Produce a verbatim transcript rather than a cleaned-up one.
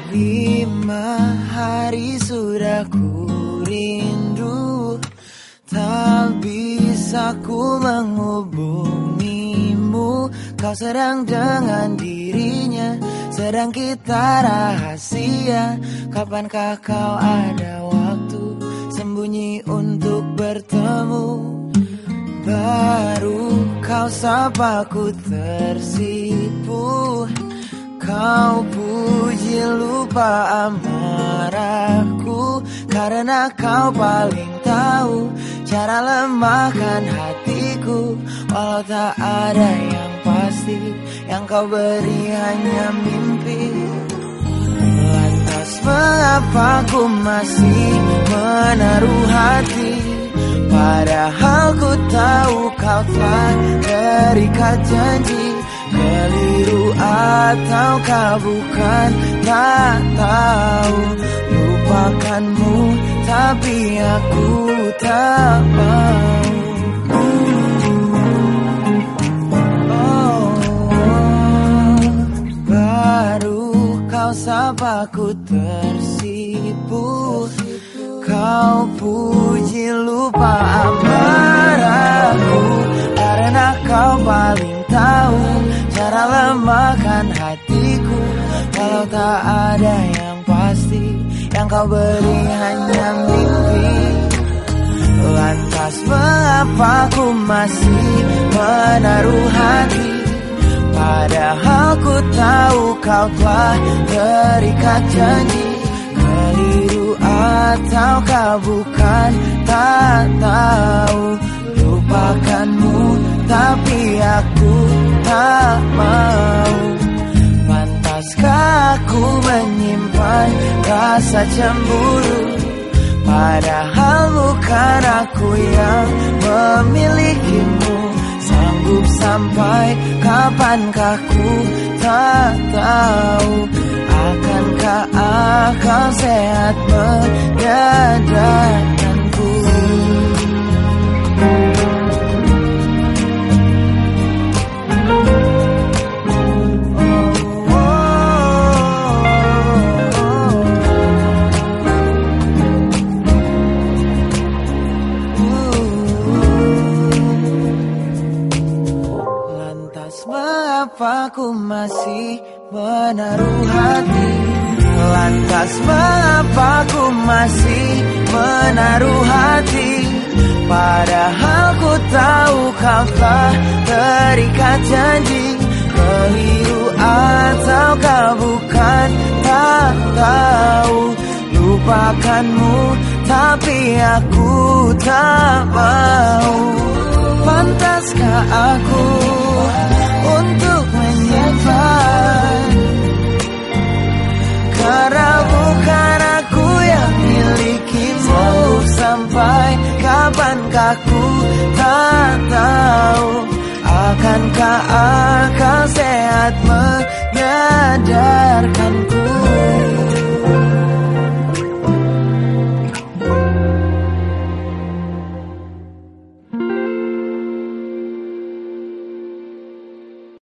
Lima hari sudah ku rindu, tak bisa ku menghubungimu. Kau sedang dengan dirinya, sedang kita rahasia. Kapankah kau ada waktu sembunyi untuk bertemu? Baru kau sapa ku tersipu. Kau puji lupa amarahku, karena kau paling tahu cara lemahkan hatiku. Walau tak ada yang pasti, yang kau beri hanya mimpi. Lantas mengapa ku masih menaruh hati, padahal ku tahu kau telah terikat janji. Keliru ataukah bukan, tak tahu. Lupakanmu tapi aku tak mau. Oh, baru kau sapa ku tersipu. Kau puji lupa amarahku, karena kau paling tahu cara lemahkan hatiku. Kalau tak ada yang pasti, yang kau beri hanya mimpi. Lantas mengapa ku masih menaruh hati, padahal ku tahu kau telah terikat janji. Keliru ataukah bukan, tak tahu. Lupakanmu tapi aku tak mau. Pantaskah aku menyimpan rasa cemburu, padahal bukan aku yang memilikimu. Sanggup sampai kapankah ku tak tahu. Akankah akal sehat menyadarkanku? Mengapa ku masih menaruh hati? Lantas mengapa ku masih menaruh hati, padahal ku tahu kau telah terikat janji. Keliru ataukah bukan, tak tahu. Lupakanmu tapi aku tak mau. Pantaskah aku untuk menyimpan, karena bukan aku yang milikimu. Sampai kapankah ku tak tahu. Akankah akal sehat